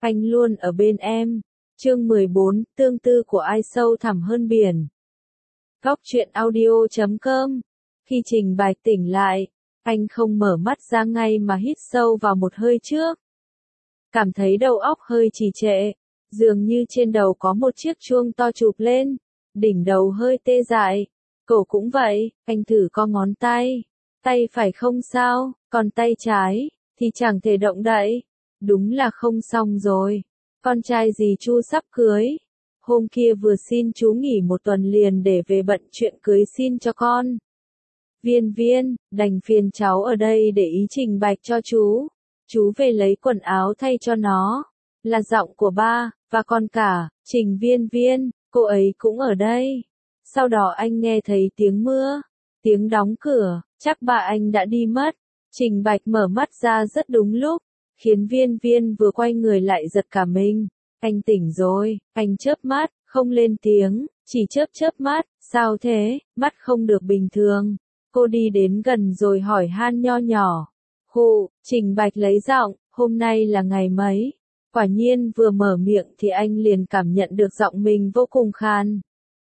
anh luôn ở bên em. Chương 14, tương tư của ai sâu thẳm hơn biển. Góc truyện audio.com. Khi Trình Bạch tỉnh lại, anh không mở mắt ra ngay mà hít sâu vào một hơi trước. Cảm thấy đầu óc hơi trì trệ, dường như trên đầu có một chiếc chuông to chụp lên, đỉnh đầu hơi tê dại, cổ cũng vậy, anh thử co ngón tay. Tay phải không sao, còn tay trái thì chẳng thể động đậy. Đúng là không xong rồi. Con trai dì Chu sắp cưới. Hôm kia vừa xin chú nghỉ một tuần liền để về bận chuyện cưới xin cho con. Viên, đành phiền cháu ở đây để ý Trình Bạch cho chú. Chú về lấy quần áo thay cho nó. Là giọng của ba, và con cả, Trình Viên, cô ấy cũng ở đây. Sau đó anh nghe thấy tiếng mưa, tiếng đóng cửa, chắc ba anh đã đi mất. Trình Bạch mở mắt ra rất đúng lúc, khiến Viên vừa quay người lại giật cả mình. Anh tỉnh rồi, anh chớp mắt, không lên tiếng, chỉ chớp mắt, sao thế, mắt không được bình thường. Cô đi đến gần rồi hỏi han nho nhỏ. Trình Bạch lấy giọng, hôm nay là ngày mấy? Quả nhiên vừa mở miệng thì anh liền cảm nhận được giọng mình vô cùng khàn.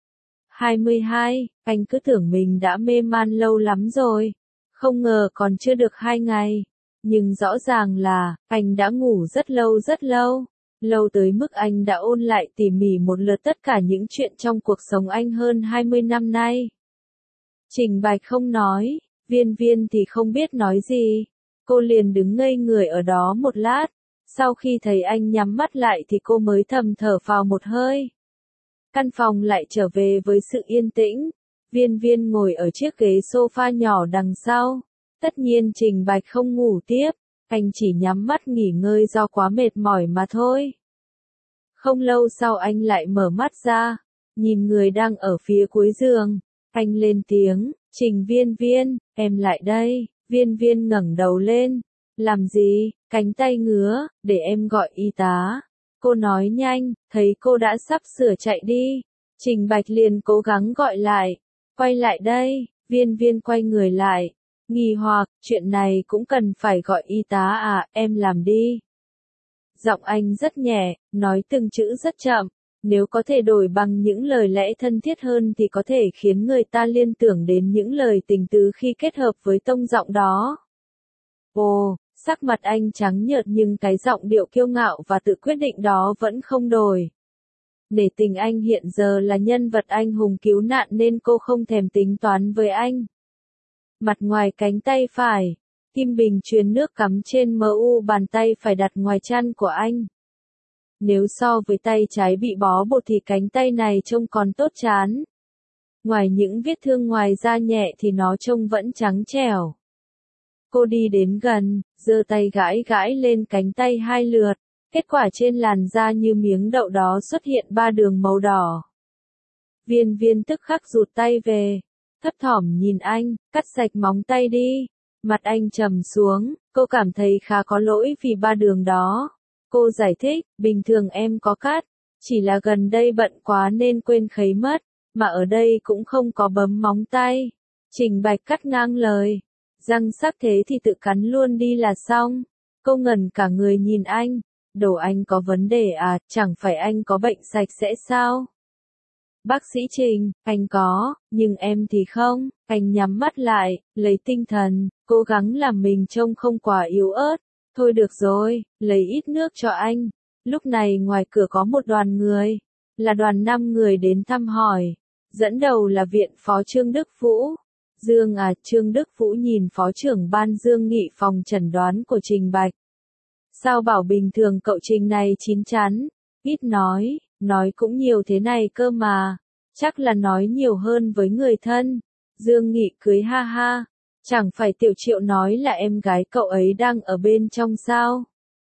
22, anh cứ tưởng mình đã mê man lâu lắm rồi. Không ngờ còn chưa được 2 ngày. Nhưng rõ ràng là, anh đã ngủ rất lâu. Lâu tới mức anh đã ôn lại tỉ mỉ một lượt tất cả những chuyện trong cuộc sống anh hơn 20 năm nay. Trình Bạch không nói, Viên thì không biết nói gì. Cô liền đứng ngây người ở đó một lát. Sau khi thấy anh nhắm mắt lại thì cô mới thầm thở phào một hơi. Căn phòng lại trở về với sự yên tĩnh. Viên ngồi ở chiếc ghế sofa nhỏ đằng sau. Tất nhiên Trình Bạch không ngủ tiếp. Anh chỉ nhắm mắt nghỉ ngơi do quá mệt mỏi mà thôi. Không lâu sau anh lại mở mắt ra. Nhìn người đang ở phía cuối giường. Anh lên tiếng, Trình Viên, em lại đây. Viên ngẩng đầu lên. Làm gì, cánh tay ngứa, để em gọi y tá. Cô nói nhanh, thấy cô đã sắp sửa chạy đi. Trình Bạch liền cố gắng gọi lại. Quay lại đây, Viên quay người lại. Nghi hoặc, chuyện này cũng cần phải gọi y tá à, em làm đi. Giọng anh rất nhẹ, nói từng chữ rất chậm. Nếu có thể đổi bằng những lời lẽ thân thiết hơn thì có thể khiến người ta liên tưởng đến những lời tình tứ khi kết hợp với tông giọng đó. Ồ, sắc mặt anh trắng nhợt nhưng cái giọng điệu kiêu ngạo và tự quyết định đó vẫn không đổi. Nể tình anh hiện giờ là nhân vật anh hùng cứu nạn nên cô không thèm tính toán với anh. Mặt ngoài cánh tay phải, kim bình truyền nước cắm trên mu bàn tay phải đặt ngoài chân của anh. Nếu so với tay trái bị bó bột thì cánh tay này trông còn tốt chán. Ngoài những vết thương ngoài da nhẹ thì nó trông vẫn trắng trẻo. Cô đi đến gần, giơ tay gãi lên cánh tay 2 lượt. Kết quả trên làn da như miếng đậu đó xuất hiện 3 đường màu đỏ. Viên tức khắc rụt tay về. Thấp thỏm nhìn anh, cắt sạch móng tay đi. Mặt anh trầm xuống, cô cảm thấy khá có lỗi vì 3 đường đó. Cô giải thích, bình thường em có cắt, chỉ là gần đây bận quá nên quên khấy mất, mà ở đây cũng không có bấm móng tay. Trình Bạch cắt ngang lời, răng sắc thế thì tự cắn luôn đi là xong. Cô ngẩn cả người nhìn anh, đầu anh có vấn đề à, chẳng phải anh có bệnh sạch sẽ sao? Bác sĩ Trình, anh có, nhưng em thì không. Anh nhắm mắt lại, lấy tinh thần, cố gắng làm mình trông không quá yếu ớt. Thôi được rồi, lấy ít nước cho anh. Lúc này ngoài cửa có một đoàn người. Là đoàn 5 người đến thăm hỏi. Dẫn đầu là viện phó Trương Đức Vũ. Trương Đức Vũ nhìn phó trưởng ban Dương Nghị phòng chẩn đoán của Trình Bạch. Sao bảo bình thường cậu Trình này chín chắn, ít nói cũng nhiều thế này cơ mà. Chắc là nói nhiều hơn với người thân. Dương Nghị cười ha ha. Chẳng phải Tiểu Triệu nói là em gái cậu ấy đang ở bên trong sao?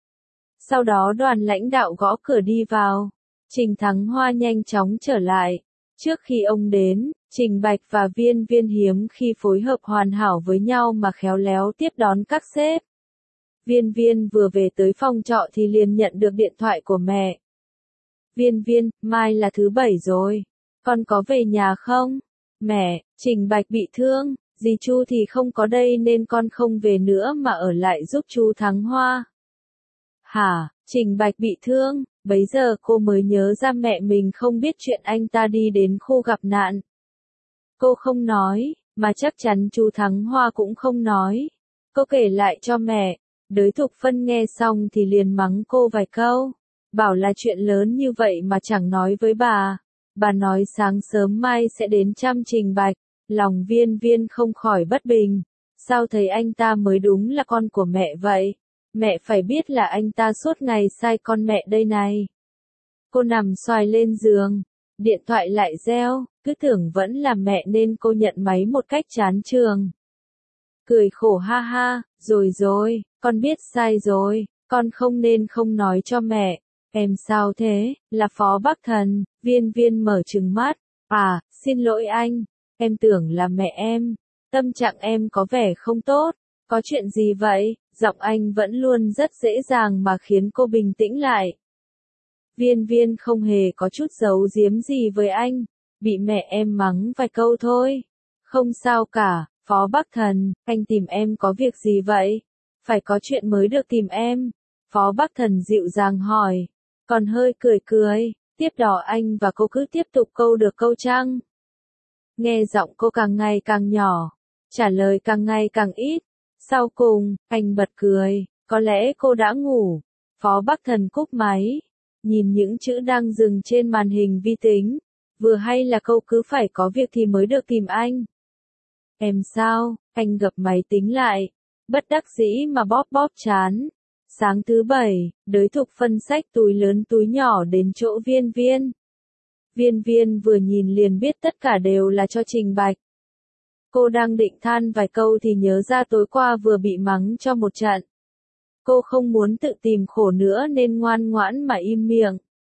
Sau đó đoàn lãnh đạo gõ cửa đi vào. Trình Thắng Hoa nhanh chóng trở lại. Trước khi ông đến, Trình Bạch và Viên hiếm khi phối hợp hoàn hảo với nhau mà khéo léo tiếp đón các sếp. Viên vừa về tới phòng trọ thì liền nhận được điện thoại của mẹ. Viên, mai là thứ 7 rồi. Con có về nhà không? Mẹ, Trình Bạch bị thương. Dì Chu thì không có đây nên con không về nữa mà ở lại giúp chú Thắng Hoa. Hả, Trình Bạch bị thương, bấy giờ cô mới nhớ ra mẹ mình không biết chuyện anh ta đi đến khu gặp nạn. Cô không nói, mà chắc chắn chú Thắng Hoa cũng không nói. Cô kể lại cho mẹ, Đới Thục Phân nghe xong thì liền mắng cô vài câu. Bảo là chuyện lớn như vậy mà chẳng nói với bà. Bà nói sáng sớm mai sẽ đến chăm Trình Bạch, lòng Viên Viên không khỏi bất bình. Sao thấy anh ta mới đúng là con của mẹ vậy? Mẹ phải biết là anh ta suốt ngày sai con mẹ đây này. Cô nằm xoài lên giường, điện thoại lại reo, cứ tưởng vẫn là mẹ nên cô nhận máy một cách chán chường. Cười khổ ha ha, rồi, con biết sai rồi, con không nên không nói cho mẹ. Em sao thế, là Phó Bắc Thần, Viên Viên mở trừng mắt. À, xin lỗi anh, em tưởng là mẹ em. Tâm trạng em có vẻ không tốt, có chuyện gì vậy? Giọng anh vẫn luôn rất dễ dàng mà khiến cô bình tĩnh lại. Viên Viên không hề có chút giấu giếm gì với anh, bị mẹ em mắng vài câu thôi. Không sao cả, Phó Bắc Thần, anh tìm em có việc gì vậy? Phải có chuyện mới được tìm em. Phó Bắc Thần dịu dàng hỏi, còn hơi cười, tiếp đó anh và cô cứ tiếp tục câu được câu trăng. Nghe giọng cô càng ngày càng nhỏ, trả lời càng ngày càng ít. Sau cùng, anh bật cười, có lẽ cô đã ngủ. Phó Bắc Thần cúp máy, nhìn những chữ đang dừng trên màn hình vi tính. Vừa hay là câu cứ phải có việc thì mới được tìm anh. Em sao? Anh gập máy tính lại, bất đắc dĩ mà bóp chán. Sáng thứ Bảy, Đới Thục Phân xách túi lớn túi nhỏ đến chỗ Viên Viên. Viên Viên vừa nhìn liền biết tất cả đều là cho Trình Bạch. Cô đang định than vài câu thì nhớ ra tối qua vừa bị mắng cho một trận. Cô không muốn tự tìm khổ nữa nên ngoan ngoãn mà im miệng.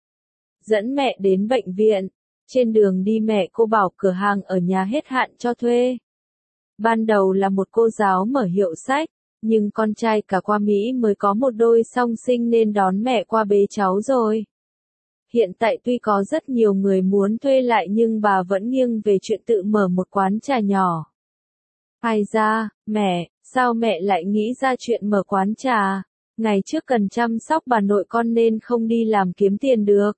Dẫn mẹ đến bệnh viện. Trên đường đi mẹ cô bảo cửa hàng ở nhà hết hạn cho thuê. Ban đầu là một cô giáo mở hiệu sách, nhưng con trai cả qua Mỹ mới có một đôi song sinh nên đón mẹ qua bế cháu rồi. Hiện tại tuy có rất nhiều người muốn thuê lại nhưng bà vẫn nghiêng về chuyện tự mở một quán trà nhỏ. Ai ra, mẹ, sao mẹ lại nghĩ ra chuyện mở quán trà? Ngày trước cần chăm sóc bà nội con nên không đi làm kiếm tiền được.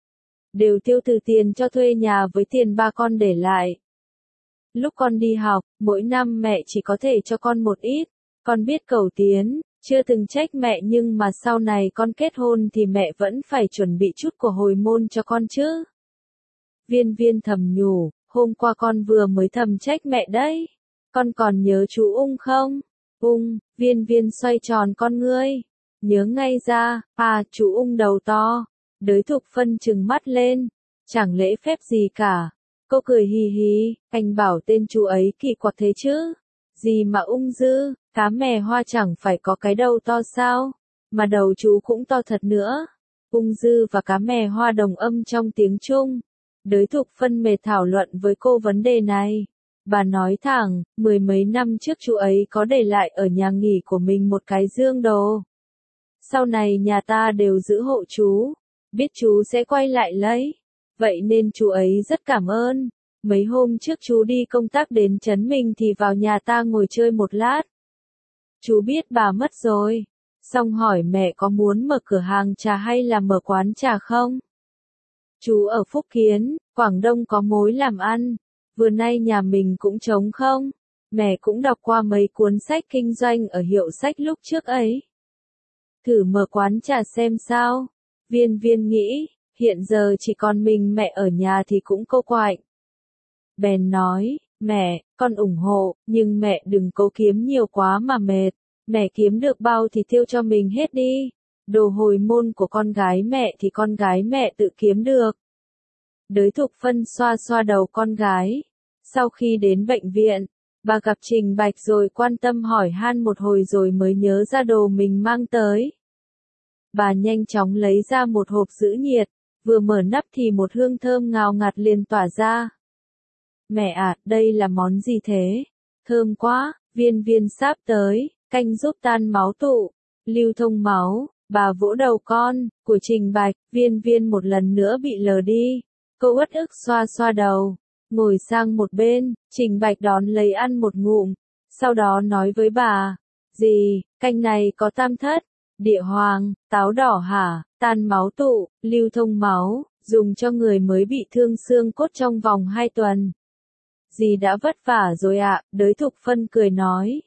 Đều tiêu từ tiền cho thuê nhà với tiền ba con để lại. Lúc con đi học, mỗi năm mẹ chỉ có thể cho con một ít. Con biết cầu tiến, chưa từng trách mẹ nhưng mà sau này con kết hôn thì mẹ vẫn phải chuẩn bị chút của hồi môn cho con chứ. Viên Viên thầm nhủ, hôm qua con vừa mới thầm trách mẹ đấy. Con còn nhớ chú Ung không? Ung, Viên Viên xoay tròn con ngươi. Nhớ ngay ra, à chú Ung đầu to. Đới Thục Phân trừng mắt lên. Chẳng lễ phép gì cả. Cô cười hì hì, anh bảo tên chú ấy kỳ quặc thế chứ. Gì mà Ung dư, cá mè hoa chẳng phải có cái đầu to sao? Mà đầu chú cũng to thật nữa. Ung dư và cá mè hoa đồng âm trong tiếng Trung. Đới Thục Phân mệt thảo luận với cô vấn đề này. Bà nói thẳng, 10 mấy năm trước chú ấy có để lại ở nhà nghỉ của mình một cái dương đồ. Sau này nhà ta đều giữ hộ chú, biết chú sẽ quay lại lấy. Vậy nên chú ấy rất cảm ơn. Mấy hôm trước chú đi công tác đến trấn mình thì vào nhà ta ngồi chơi một lát. Chú biết bà mất rồi. Xong hỏi mẹ có muốn mở cửa hàng trà hay là mở quán trà không? Chú ở Phúc Kiến, Quảng Đông có mối làm ăn. Vừa nay nhà mình cũng trống không? Mẹ cũng đọc qua mấy cuốn sách kinh doanh ở hiệu sách lúc trước ấy. Thử mở quán trà xem sao. Viên Viên nghĩ, hiện giờ chỉ còn mình mẹ ở nhà thì cũng cô quạnh. Bèn nói, mẹ, con ủng hộ, nhưng mẹ đừng cố kiếm nhiều quá mà mệt. Mẹ kiếm được bao thì tiêu cho mình hết đi. Đồ hồi môn của con gái mẹ thì con gái mẹ tự kiếm được. Đới Thục Phân xoa xoa đầu con gái. Sau khi đến bệnh viện, bà gặp Trình Bạch rồi quan tâm hỏi han một hồi rồi mới nhớ ra đồ mình mang tới. Bà nhanh chóng lấy ra một hộp giữ nhiệt, vừa mở nắp thì một hương thơm ngào ngạt liền tỏa ra. Mẹ à, đây là món gì thế? Thơm quá, Viên Viên sáp tới, canh giúp tan máu tụ, lưu thông máu, bà vỗ đầu con, của Trình Bạch, Viên Viên một lần nữa bị lờ đi. Cô uất ức xoa xoa đầu, ngồi sang một bên, Trình Bạch đón lấy ăn một ngụm, sau đó nói với bà, gì, canh này có tam thất, Địa hoàng, táo đỏ hả, tan máu tụ, lưu thông máu, dùng cho người mới bị thương xương cốt trong vòng 2 tuần. Dì đã vất vả rồi ạ, Đới Thục Phân cười nói.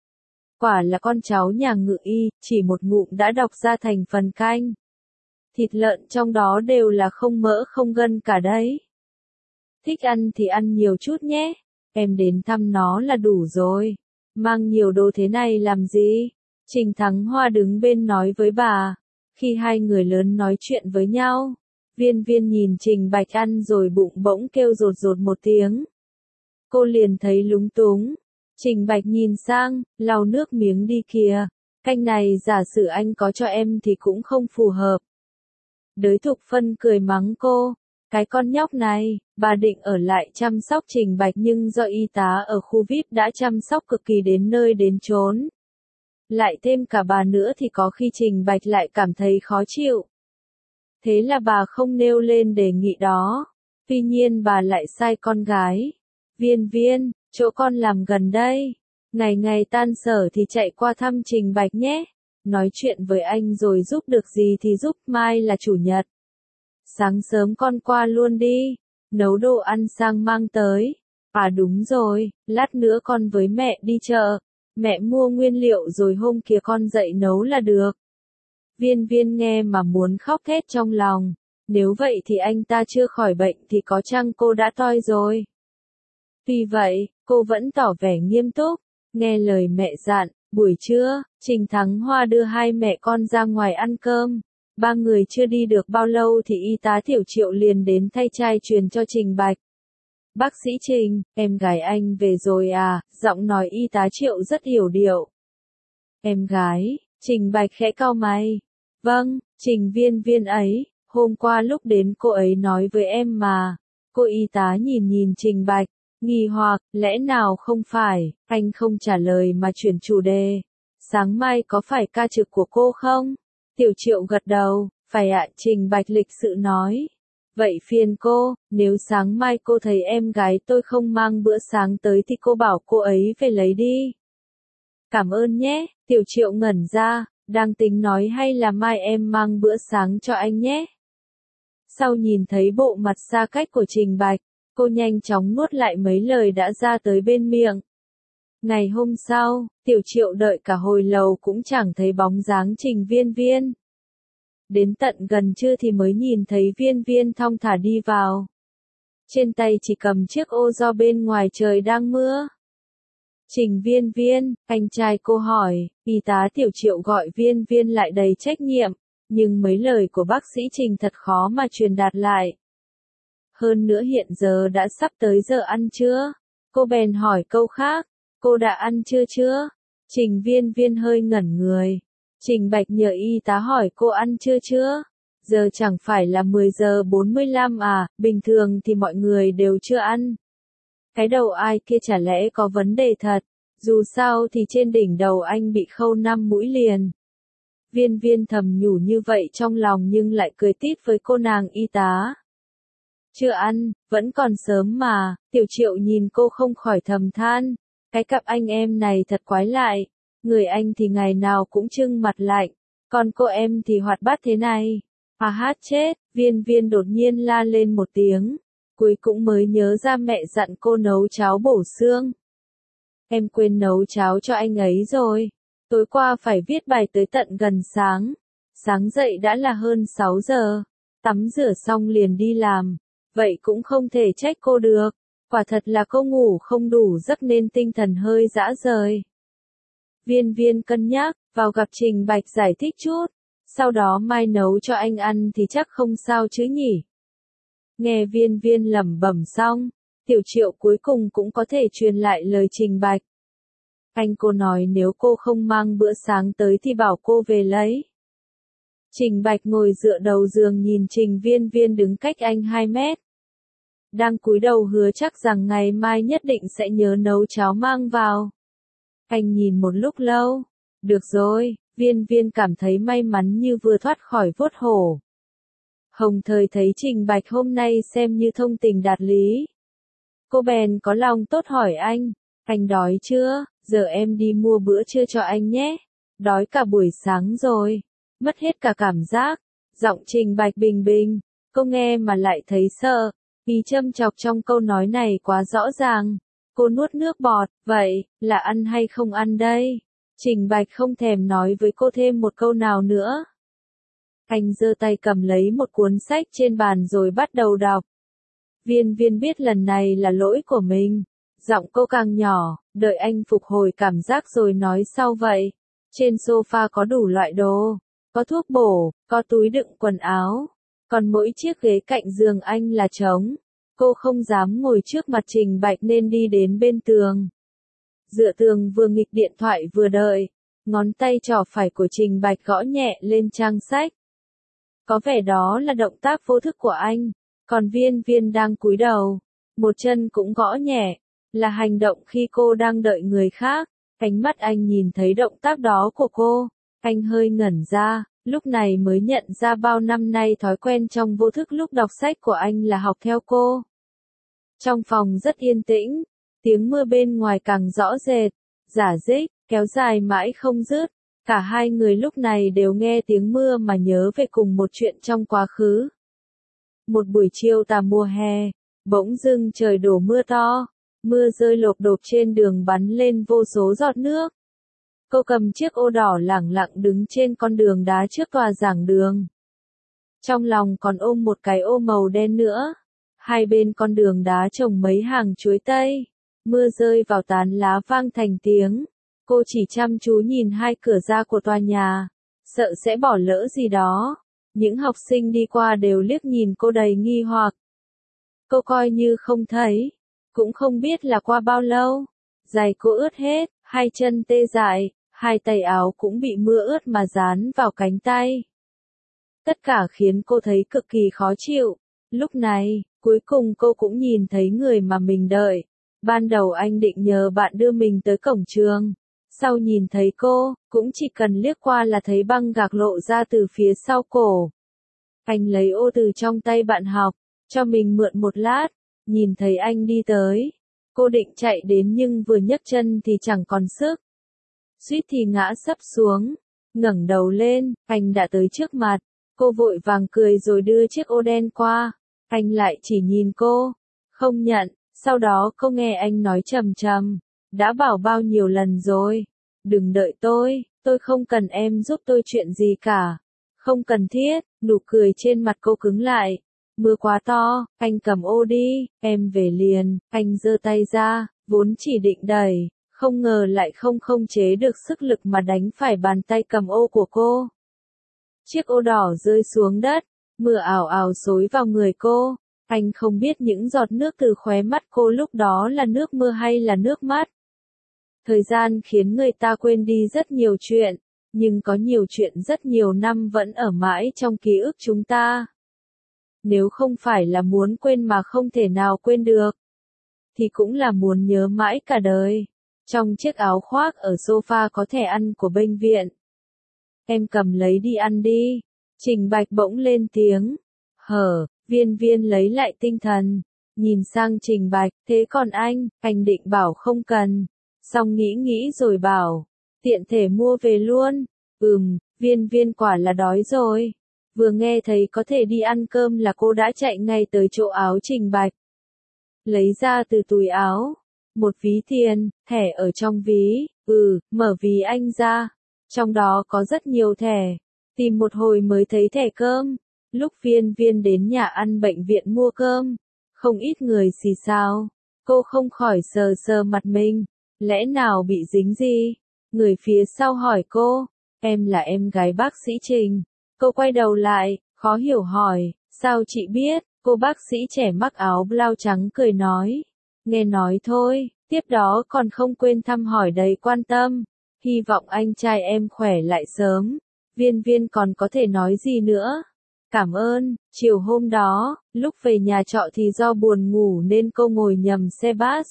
Quả là con cháu nhà Ngự Y, chỉ một ngụm đã đọc ra thành phần canh. Thịt lợn trong đó đều là không mỡ không gân cả đấy. Thích ăn thì ăn nhiều chút nhé, em đến thăm nó là đủ rồi. Mang nhiều đồ thế này làm gì? Trình Thắng Hoa đứng bên nói với bà. Khi hai người lớn nói chuyện với nhau, Viên Viên nhìn Trình Bạch ăn rồi bụng bỗng kêu rột rột một tiếng. Cô liền thấy lúng túng. Trình Bạch nhìn sang, lau nước miếng đi kìa. Canh này giả sử anh có cho em thì cũng không phù hợp. Đới Thục Phân cười mắng cô. Cái con nhóc này, bà định ở lại chăm sóc Trình Bạch nhưng do y tá ở khu VIP đã chăm sóc cực kỳ đến nơi đến chốn. Lại thêm cả bà nữa thì có khi Trình Bạch lại cảm thấy khó chịu. Thế là bà không nêu lên đề nghị đó. Tuy nhiên bà lại sai con gái. Viên Viên, chỗ con làm gần đây. Ngày ngày tan sở thì chạy qua thăm Trình Bạch nhé. Nói chuyện với anh rồi giúp được gì thì giúp, mai là chủ nhật. Sáng sớm con qua luôn đi. Nấu đồ ăn sang mang tới. À đúng rồi, lát nữa con với mẹ đi chợ. Mẹ mua nguyên liệu rồi hôm kia con dậy nấu là được. Viên Viên nghe mà muốn khóc thét trong lòng. Nếu vậy thì anh ta chưa khỏi bệnh thì có chăng cô đã toi rồi. Tuy vậy, cô vẫn tỏ vẻ nghiêm túc. Nghe lời mẹ dặn, buổi trưa, Trình Thắng Hoa đưa hai mẹ con ra ngoài ăn cơm. Ba người chưa đi được bao lâu thì y tá Tiểu Triệu liền đến thay chai truyền cho Trình Bạch. Bác sĩ Trình, em gái anh về rồi à, giọng nói y tá Triệu rất hiểu điệu. Em gái, Trình Bạch khẽ cau mày. Vâng, Trình Viên Viên ấy, hôm qua lúc đến cô ấy nói với em mà. Cô y tá nhìn nhìn Trình Bạch, nghi hoặc, lẽ nào không phải, anh không trả lời mà chuyển chủ đề. Sáng mai có phải ca trực của cô không? Tiểu Triệu gật đầu, phải ạ, Trình Bạch lịch sự nói. Vậy phiền cô, nếu sáng mai cô thấy em gái tôi không mang bữa sáng tới thì cô bảo cô ấy về lấy đi. Cảm ơn nhé, Tiểu Triệu ngẩn ra, đang tính nói hay là mai em mang bữa sáng cho anh nhé. Sau nhìn thấy bộ mặt xa cách của Trình Bạch, cô nhanh chóng nuốt lại mấy lời đã ra tới bên miệng. Ngày hôm sau, Tiểu Triệu đợi cả hồi lâu cũng chẳng thấy bóng dáng Trình Viên Viên. Đến tận gần trưa thì mới nhìn thấy Viên Viên thong thả đi vào. Trên tay chỉ cầm chiếc ô do bên ngoài trời đang mưa. Trình Viên Viên, anh trai cô hỏi, y tá Tiểu Triệu gọi Viên Viên lại đầy trách nhiệm, nhưng mấy lời của bác sĩ Trình thật khó mà truyền đạt lại. Hơn nữa hiện giờ đã sắp tới giờ ăn trưa. Cô bèn hỏi câu khác, cô đã ăn trưa chưa? Trình Viên Viên hơi ngẩn người. Trình Bạch nhờ y tá hỏi cô ăn trưa chưa? Giờ chẳng phải là 10 giờ 45 à, bình thường thì mọi người đều chưa ăn. Cái đầu ai kia chả lẽ có vấn đề thật, dù sao thì trên đỉnh đầu anh bị khâu 5 mũi liền. Viên Viên thầm nhủ như vậy trong lòng nhưng lại cười tít với cô nàng y tá. Chưa ăn, vẫn còn sớm mà, Tiểu Triệu nhìn cô không khỏi thầm than. Cái cặp anh em này thật quái lại. Người anh thì ngày nào cũng trưng mặt lạnh, còn cô em thì hoạt bát thế này. À hát chết, Viên Viên đột nhiên la lên một tiếng. Cuối cũng mới nhớ ra mẹ dặn cô nấu cháo bổ xương. Em quên nấu cháo cho anh ấy rồi. Tối qua phải viết bài tới tận gần sáng. Sáng dậy đã là hơn 6 giờ. Tắm rửa xong liền đi làm. Vậy cũng không thể trách cô được. Quả thật là cô ngủ không đủ giấc nên tinh thần hơi rã rời. Viên Viên cân nhắc, vào gặp Trình Bạch giải thích chút. Sau đó mai nấu cho anh ăn thì chắc không sao chứ nhỉ. Nghe Viên Viên lẩm bẩm xong, Tiểu Triệu cuối cùng cũng có thể truyền lại lời Trình Bạch. Anh cô nói nếu cô không mang bữa sáng tới thì bảo cô về lấy. Trình Bạch ngồi dựa đầu giường nhìn Trình Viên Viên đứng cách anh 2 mét. Đang cúi đầu hứa chắc rằng ngày mai nhất định sẽ nhớ nấu cháo mang vào. Anh nhìn một lúc lâu. Được rồi, Viên Viên cảm thấy may mắn như vừa thoát khỏi vuốt hổ. Hồng Thời thấy Trình Bạch hôm nay xem như thông tình đạt lý. Cô bèn có lòng tốt hỏi anh đói chưa, giờ em đi mua bữa trưa cho anh nhé. đói cả buổi sáng rồi, mất hết cả cảm giác. Giọng Trình Bạch bình bình, cô nghe mà lại thấy sợ, vì châm chọc trong câu nói này quá rõ ràng. Cô nuốt nước bọt, vậy, là ăn hay không ăn đây? Trình Bạch không thèm nói với cô thêm một câu nào nữa. Anh giơ tay cầm lấy một cuốn sách trên bàn rồi bắt đầu đọc. Viên Viên biết lần này là lỗi của mình. Giọng cô càng nhỏ, đợi anh phục hồi cảm giác rồi nói sau vậy. Trên sofa có đủ loại đồ, có thuốc bổ, có túi đựng quần áo, còn mỗi chiếc ghế cạnh giường anh là trống. Cô không dám ngồi trước mặt Trình Bạch nên đi đến bên tường. Dựa tường vừa nghịch điện thoại vừa đợi, ngón tay trỏ phải của Trình Bạch gõ nhẹ lên trang sách. Có vẻ đó là động tác vô thức của anh, còn Viên Viên đang cúi đầu, một chân cũng gõ nhẹ, là hành động khi cô đang đợi người khác. Ánh mắt anh nhìn thấy động tác đó của cô, anh hơi ngẩn ra, lúc này mới nhận ra bao năm nay thói quen trong vô thức lúc đọc sách của anh là học theo cô. Trong phòng rất yên tĩnh, tiếng mưa bên ngoài càng rõ rệt, rả rích, kéo dài mãi không dứt. Cả hai người lúc này đều nghe tiếng mưa mà nhớ về cùng một chuyện trong quá khứ. Một buổi chiều tà mùa hè, bỗng dưng trời đổ mưa to, mưa rơi lộp độp trên đường bắn lên vô số giọt nước. Cô cầm chiếc ô đỏ lẳng lặng đứng trên con đường đá trước tòa giảng đường. Trong lòng còn ôm một cái ô màu đen nữa. Hai bên con đường đá trồng mấy hàng chuối tây. Mưa rơi vào tán lá vang thành tiếng. Cô chỉ chăm chú nhìn hai cửa ra của tòa nhà, sợ sẽ bỏ lỡ gì đó. Những học sinh đi qua đều liếc nhìn cô đầy nghi hoặc. Cô coi như không thấy, cũng không biết là qua bao lâu. Giày cô ướt hết, hai chân tê dại, hai tay áo cũng bị mưa ướt mà dán vào cánh tay. Tất cả khiến cô thấy cực kỳ khó chịu. Lúc này, cuối cùng cô cũng nhìn thấy người mà mình đợi. Ban đầu anh định nhờ bạn đưa mình tới cổng trường. Sau nhìn thấy cô, cũng chỉ cần liếc qua là thấy băng gạc lộ ra từ phía sau cổ. Anh lấy ô từ trong tay bạn học, cho mình mượn một lát, nhìn thấy anh đi tới. Cô định chạy đến nhưng vừa nhấc chân thì chẳng còn sức. Suýt thì ngã sấp xuống, ngẩng đầu lên, anh đã tới trước mặt. Cô vội vàng cười rồi đưa chiếc ô đen qua. Anh lại chỉ nhìn cô, không nhận. Sau đó cô nghe anh nói trầm trầm. Đã bảo bao nhiêu lần rồi, đừng đợi tôi không cần em giúp tôi chuyện gì cả. Không cần thiết, nụ cười trên mặt cô cứng lại. Mưa quá to, anh cầm ô đi, em về liền. Anh giơ tay ra, vốn chỉ định đẩy, không ngờ lại không chế được sức lực mà đánh phải bàn tay cầm ô của cô. Chiếc ô đỏ rơi xuống đất, mưa ảo ảo xối vào người cô. Anh không biết những giọt nước từ khóe mắt cô lúc đó là nước mưa hay là nước mắt. Thời gian khiến người ta quên đi rất nhiều chuyện, nhưng có nhiều chuyện rất nhiều năm vẫn ở mãi trong ký ức chúng ta. Nếu không phải là muốn quên mà không thể nào quên được, thì cũng là muốn nhớ mãi cả đời. Trong chiếc áo khoác ở sofa có thẻ ăn của bệnh viện. Em cầm lấy đi ăn đi. Trình Bạch bỗng lên tiếng. Viên Viên lấy lại tinh thần. Nhìn sang Trình Bạch, thế còn anh định bảo không cần. Xong nghĩ rồi bảo, tiện thể mua về luôn. Viên Viên quả là đói rồi. Vừa nghe thấy có thể đi ăn cơm là cô đã chạy ngay tới chỗ áo Trình Bạch. Lấy ra từ túi áo, một ví tiền, thẻ ở trong ví, mở ví anh ra. Trong đó có rất nhiều thẻ. Tìm một hồi mới thấy thẻ cơm. Lúc Viên Viên đến nhà ăn bệnh viện mua cơm, không ít người xì xào. Cô không khỏi sờ mặt mình. Lẽ nào bị dính gì? Người phía sau hỏi cô, em là em gái bác sĩ Trình. Cô quay đầu lại, khó hiểu hỏi, sao chị biết? Cô bác sĩ trẻ mặc áo blau trắng cười nói, nghe nói thôi, tiếp đó còn không quên thăm hỏi đầy quan tâm. Hy vọng anh trai em khỏe lại sớm. Viên Viên còn có thể nói gì nữa? Cảm ơn. Chiều hôm đó, lúc về nhà trọ thì do buồn ngủ nên cô ngồi nhầm xe bus.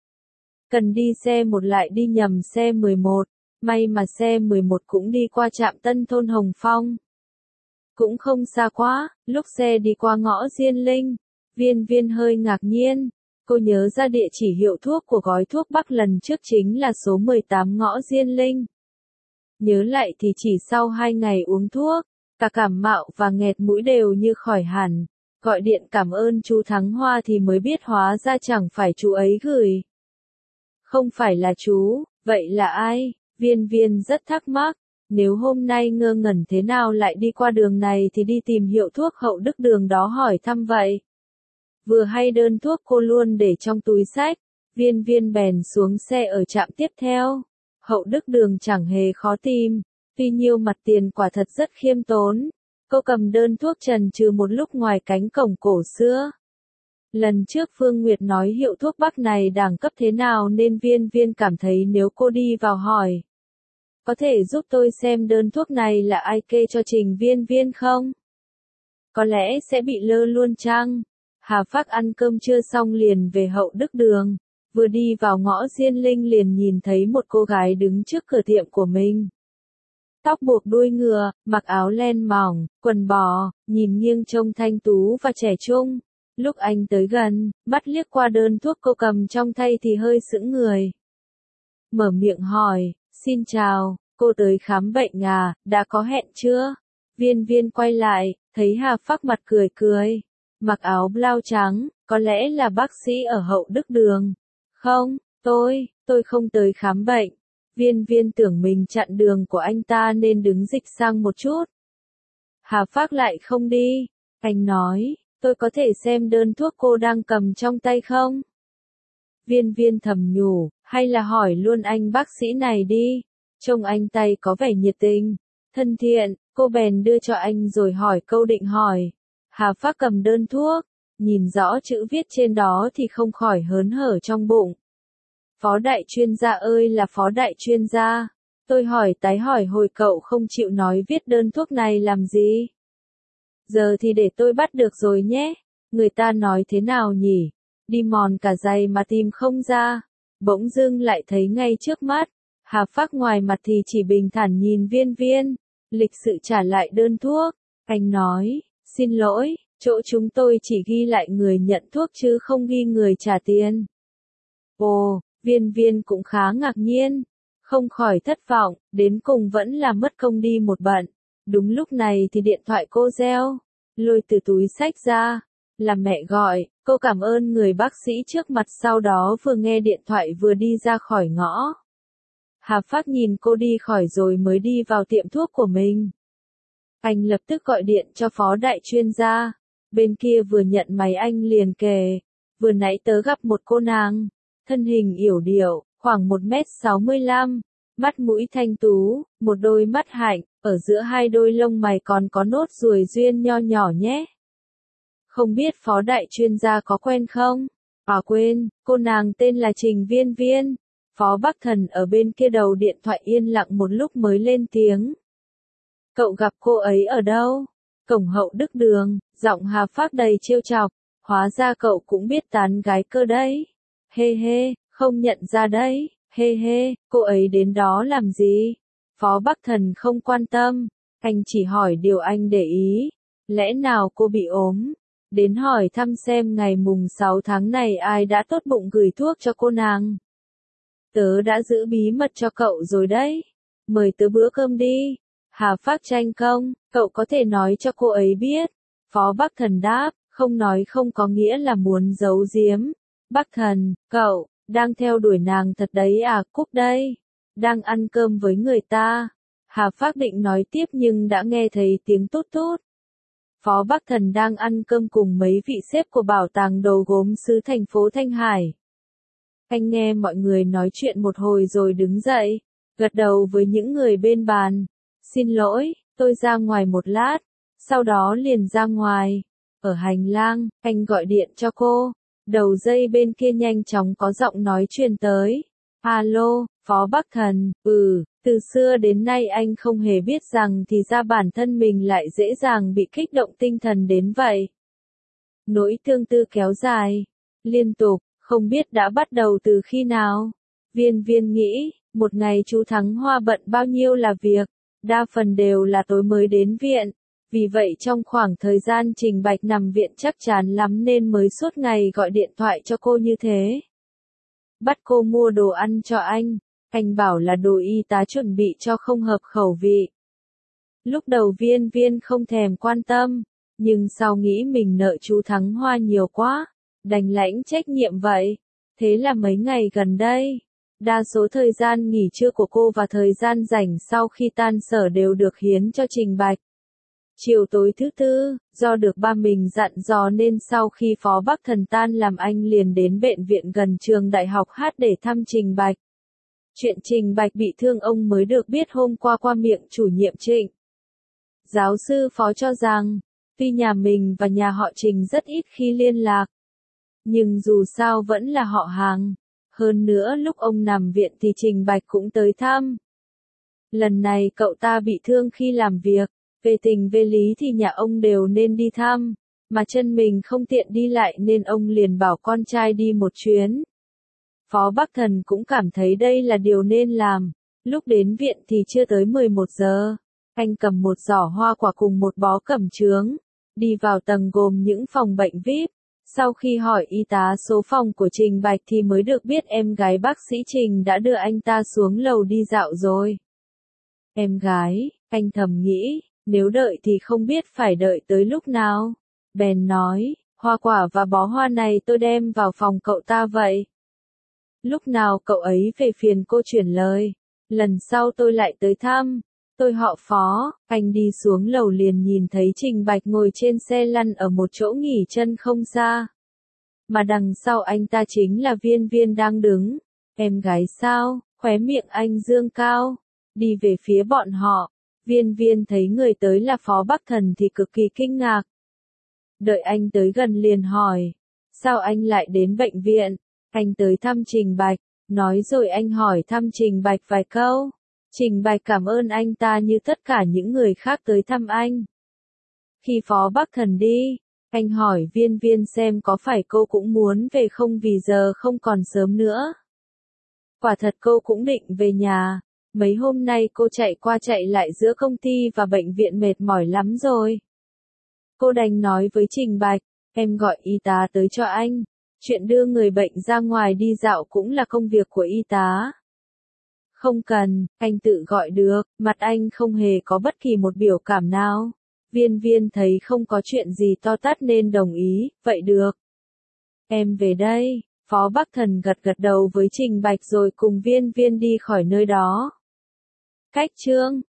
Cần đi xe 1 lại đi nhầm xe 11, may mà xe 11 cũng đi qua trạm Tân Thôn Hồng Phong. Cũng không xa quá, lúc xe đi qua ngõ Diên Linh, Viên Viên hơi ngạc nhiên. Cô nhớ ra địa chỉ hiệu thuốc của gói thuốc Bắc lần trước chính là số 18 ngõ Diên Linh. nhớ lại thì chỉ sau 2 ngày uống thuốc, cả cảm mạo và nghẹt mũi đều như khỏi hẳn. Gọi điện cảm ơn chú Thắng Hoa thì mới biết hóa ra chẳng phải chú ấy gửi. Không phải là chú, vậy là ai? Viên Viên rất thắc mắc, nếu hôm nay ngơ ngẩn thế nào lại đi qua đường này thì đi tìm hiệu thuốc Hậu Đức Đường đó hỏi thăm vậy. Vừa hay đơn thuốc cô luôn để trong túi xách, Viên Viên bèn xuống xe ở trạm tiếp theo. Hậu Đức Đường chẳng hề khó tìm, tuy nhiêu mặt tiền quả thật rất khiêm tốn. Cô cầm đơn thuốc chần chừ một lúc ngoài cánh cổng cổ xưa. Lần trước Phương Nguyệt nói hiệu thuốc Bắc này đẳng cấp thế nào nên Viên Viên cảm thấy nếu cô đi vào hỏi. Có thể giúp tôi xem đơn thuốc này là ai kê cho Trình Viên Viên không? Có lẽ sẽ bị lơ luôn chăng? Hà Phác ăn cơm trưa xong liền về Hậu Đức Đường. Vừa đi vào ngõ Diên Linh liền nhìn thấy một cô gái đứng trước cửa tiệm của mình. Tóc buộc đuôi ngựa, mặc áo len mỏng, quần bò, nhìn nghiêng trông thanh tú và trẻ trung. Lúc anh tới gần, mắt liếc qua đơn thuốc cô cầm trong tay thì hơi sững người. Mở miệng hỏi, xin chào, cô tới khám bệnh à, đã có hẹn chưa? Viên Viên quay lại, thấy Hà Phác mặt cười cười, mặc áo blau trắng, có lẽ là bác sĩ ở Hậu Đức Đường. Không, tôi không tới khám bệnh. Viên Viên tưởng mình chặn đường của anh ta nên đứng dịch sang một chút. Hà Phác lại không đi. Anh nói, tôi có thể xem đơn thuốc cô đang cầm trong tay không? Viên Viên thầm nhủ, hay là hỏi luôn anh bác sĩ này đi. Trông anh tay có vẻ nhiệt tình, thân thiện, cô bèn đưa cho anh rồi hỏi câu định hỏi. Hà Phác cầm đơn thuốc, nhìn rõ chữ viết trên đó thì không khỏi hớn hở trong bụng. Phó đại chuyên gia ơi là phó đại chuyên gia. Tôi hỏi tái hỏi hồi cậu không chịu nói viết đơn thuốc này làm gì. Giờ thì để tôi bắt được rồi nhé. Người ta nói thế nào nhỉ? Đi mòn cả giày mà tìm không ra. Bỗng dưng lại thấy ngay trước mắt. Hà Phác ngoài mặt thì chỉ bình thản nhìn Viên Viên. Lịch sự trả lại đơn thuốc. Anh nói, xin lỗi, chỗ chúng tôi chỉ ghi lại người nhận thuốc chứ không ghi người trả tiền. Ồ, Viên Viên cũng khá ngạc nhiên. Không khỏi thất vọng, đến cùng vẫn là mất công đi một bận. Đúng lúc này thì điện thoại cô reo. Lôi từ túi xách ra. Là mẹ gọi, cô cảm ơn người bác sĩ trước mặt sau đó vừa nghe điện thoại vừa đi ra khỏi ngõ. Hà Phác nhìn cô đi khỏi rồi mới đi vào tiệm thuốc của mình. Anh lập tức gọi điện cho phó đại chuyên gia. Bên kia vừa nhận máy anh liền kể. Vừa nãy tớ gặp một cô nàng. Thân hình yểu điệu, khoảng 1m65. Mắt mũi thanh tú, một đôi mắt hạnh, ở giữa hai đôi lông mày còn có nốt ruồi duyên nho nhỏ nhé. Không biết phó đại chuyên gia có quen không? À quên, cô nàng tên là Trình Viên Viên. Phó Bắc Thần ở bên kia đầu điện thoại yên lặng một lúc mới lên tiếng. Cậu gặp cô ấy ở đâu? Cổng Hậu Đức Đường, giọng Hà Phác đầy trêu chọc. Hóa ra cậu cũng biết tán gái cơ đấy. Hê hê, không nhận ra đấy. Hê hê, cô ấy đến đó làm gì? Phó Bắc Thần không quan tâm. Anh chỉ hỏi điều anh để ý. Lẽ nào cô bị ốm? Đến hỏi thăm xem ngày mùng 6 tháng này ai đã tốt bụng gửi thuốc cho cô nàng. Tớ đã giữ bí mật cho cậu rồi đấy. Mời tớ bữa cơm đi. Hà Phác tranh công, cậu có thể nói cho cô ấy biết. Phó Bắc Thần đáp, không nói không có nghĩa là muốn giấu giếm. Bắc Thần, cậu, đang theo đuổi nàng thật đấy à? Cúp đây. Đang ăn cơm với người ta. Hà Phác định nói tiếp nhưng đã nghe thấy tiếng tút tút. Phó Bắc Thần đang ăn cơm cùng mấy vị sếp của bảo tàng đồ gốm xứ thành phố Thanh Hải. Anh nghe mọi người nói chuyện một hồi rồi đứng dậy, gật đầu với những người bên bàn. Xin lỗi, tôi ra ngoài một lát, sau đó liền ra ngoài. Ở hành lang, anh gọi điện cho cô. Đầu dây bên kia nhanh chóng có giọng nói truyền tới. Alo, Phó Bắc Thần, từ xưa đến nay anh không hề biết rằng thì ra bản thân mình lại dễ dàng bị kích động tinh thần đến vậy. Nỗi tương tư kéo dài, liên tục, không biết đã bắt đầu từ khi nào. Viên Viên nghĩ, một ngày chú Thắng Hoa bận bao nhiêu là việc, đa phần đều là tối mới đến viện. Vì vậy trong khoảng thời gian Trình Bạch nằm viện chắc chắn lắm nên mới suốt ngày gọi điện thoại cho cô như thế. Bắt cô mua đồ ăn cho anh Anh bảo là đồ y tá chuẩn bị cho không hợp khẩu vị. Lúc đầu Viên Viên không thèm quan tâm, nhưng sau nghĩ mình nợ chú Thắng Hoa nhiều quá, đành lãnh trách nhiệm vậy. Thế là mấy ngày gần đây, đa số thời gian nghỉ trưa của cô và thời gian rảnh sau khi tan sở đều được hiến cho Trình Bạch. Chiều tối thứ tư, do được ba mình dặn dò nên sau khi Phó Bắc Thần tan làm anh liền đến bệnh viện gần trường đại học hát để thăm Trình Bạch. Chuyện Trình Bạch bị thương ông mới được biết hôm qua qua miệng chủ nhiệm Trịnh. Giáo sư Phó cho rằng, tuy nhà mình và nhà họ Trình rất ít khi liên lạc, nhưng dù sao vẫn là họ hàng. Hơn nữa lúc ông nằm viện thì Trình Bạch cũng tới thăm. Lần này cậu ta bị thương khi làm việc, về tình về lý thì nhà ông đều nên đi thăm, mà chân mình không tiện đi lại nên ông liền bảo con trai đi một chuyến. Phó Bắc Thần cũng cảm thấy đây là điều nên làm. Lúc đến viện thì chưa tới 11 giờ. Anh cầm một giỏ hoa quả cùng một bó cẩm chướng, đi vào tầng gồm những phòng bệnh VIP. Sau khi hỏi y tá số phòng của Trình Bạch thì mới được biết em gái bác sĩ Trình đã đưa anh ta xuống lầu đi dạo rồi. Em gái, anh thầm nghĩ, nếu đợi thì không biết phải đợi tới lúc nào. Bèn nói, hoa quả và bó hoa này tôi đem vào phòng cậu ta vậy. Lúc nào cậu ấy về phiền cô chuyển lời. Lần sau tôi lại tới thăm. Tôi họ Phó. Anh đi xuống lầu liền nhìn thấy Trình Bạch ngồi trên xe lăn ở một chỗ nghỉ chân không xa. Mà đằng sau anh ta chính là Viên Viên đang đứng. Em gái sao? Khóe miệng anh dương cao. Đi về phía bọn họ. Viên Viên thấy người tới là Phó Bắc Thần thì cực kỳ kinh ngạc. Đợi anh tới gần liền hỏi. Sao anh lại đến bệnh viện? Anh tới thăm Trình Bạch. Nói rồi anh hỏi thăm Trình Bạch vài câu. Trình Bạch cảm ơn anh ta như tất cả những người khác tới thăm anh. Khi Phó Bắc Thần đi, anh hỏi Viên Viên xem có phải cô cũng muốn về không vì giờ không còn sớm nữa. Quả thật cô cũng định về nhà. Mấy hôm nay cô chạy qua chạy lại giữa công ty và bệnh viện mệt mỏi lắm rồi. Cô đành nói với Trình Bạch, em gọi y tá tới cho anh. Chuyện đưa người bệnh ra ngoài đi dạo cũng là công việc của y tá. Không cần, anh tự gọi được, mặt anh không hề có bất kỳ một biểu cảm nào. Viên Viên thấy không có chuyện gì to tát nên đồng ý, vậy được. Em về đây, Phó Bắc Thần gật gật đầu với Trình Bạch rồi cùng Viên Viên đi khỏi nơi đó. Cách chương